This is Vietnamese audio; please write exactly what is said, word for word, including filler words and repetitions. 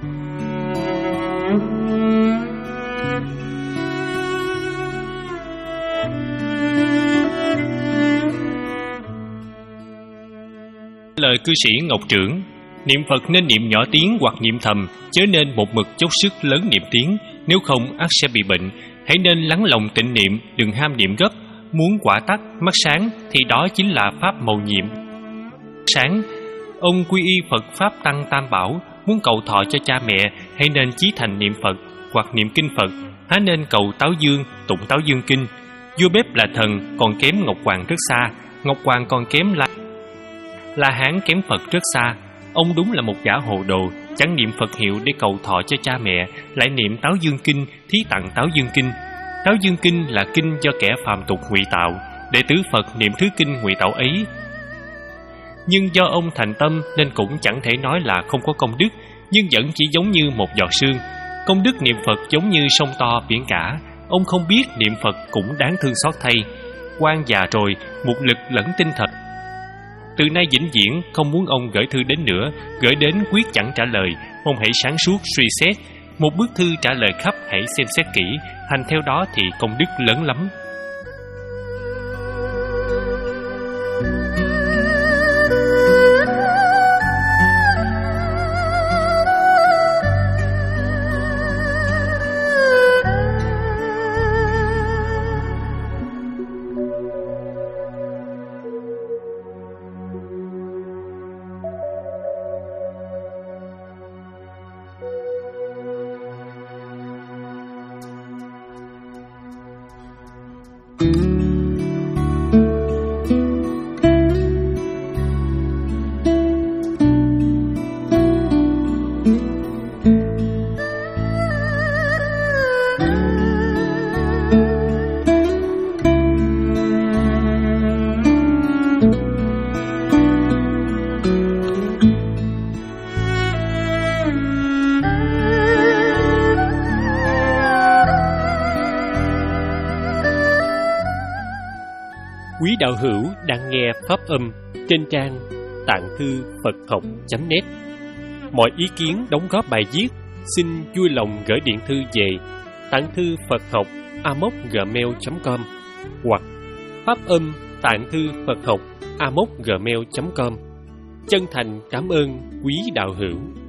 Lời cư sĩ Ngọc Trưởng: niệm Phật nên niệm nhỏ tiếng hoặc niệm thầm, chớ nên một mực dốc sức lớn niệm tiếng, nếu không ắt sẽ bị bệnh. Hãy nên lắng lòng tịnh niệm, đừng ham niệm gấp. Muốn quả tắt, mắt sáng thì đó chính là pháp mầu nhiệm. Sáng, ông quy y Phật Pháp Tăng Tam Bảo, muốn cầu thọ cho cha mẹ, hãy nên chí thành niệm Phật hoặc niệm kinh Phật, há nên cầu Táo Dương, tụng Táo Dương kinh. Vua Bếp là thần, còn kém Ngọc Hoàng rất xa. Ngọc Hoàng còn kém La La Hán, kém Phật rất xa. Ông đúng là một gã hồ đồ, chẳng niệm Phật hiệu để cầu thọ cho cha mẹ, lại niệm Táo Dương kinh, thí tặng Táo Dương kinh. Táo Dương kinh là kinh do kẻ phàm tục ngụy tạo, đệ tử Phật niệm thứ kinh ngụy tạo ấy. Nhưng do ông thành tâm nên cũng chẳng thể nói là không có công đức, nhưng vẫn chỉ giống như một giọt sương. Công đức niệm Phật giống như sông to biển cả, ông không biết niệm Phật cũng đáng thương xót thay. Quan già rồi, một lực lẫn tinh thần. Từ nay vĩnh viễn không muốn ông gửi thư đến nữa, gửi đến quyết chẳng trả lời. Ông hãy sáng suốt suy xét, một bức thư trả lời khắp hãy xem xét kỹ, hành theo đó thì công đức lớn lắm. Quý đạo hữu đang nghe pháp âm trên trang tạng thư Phật học chấm net. Mọi ý kiến đóng góp bài viết xin vui lòng gửi điện thư về tạng thư Phật học a mốc gmail chấm com hoặc pháp âm tạng thư Phật học a mốc gmail chấm com. Chân thành cảm ơn quý đạo hữu.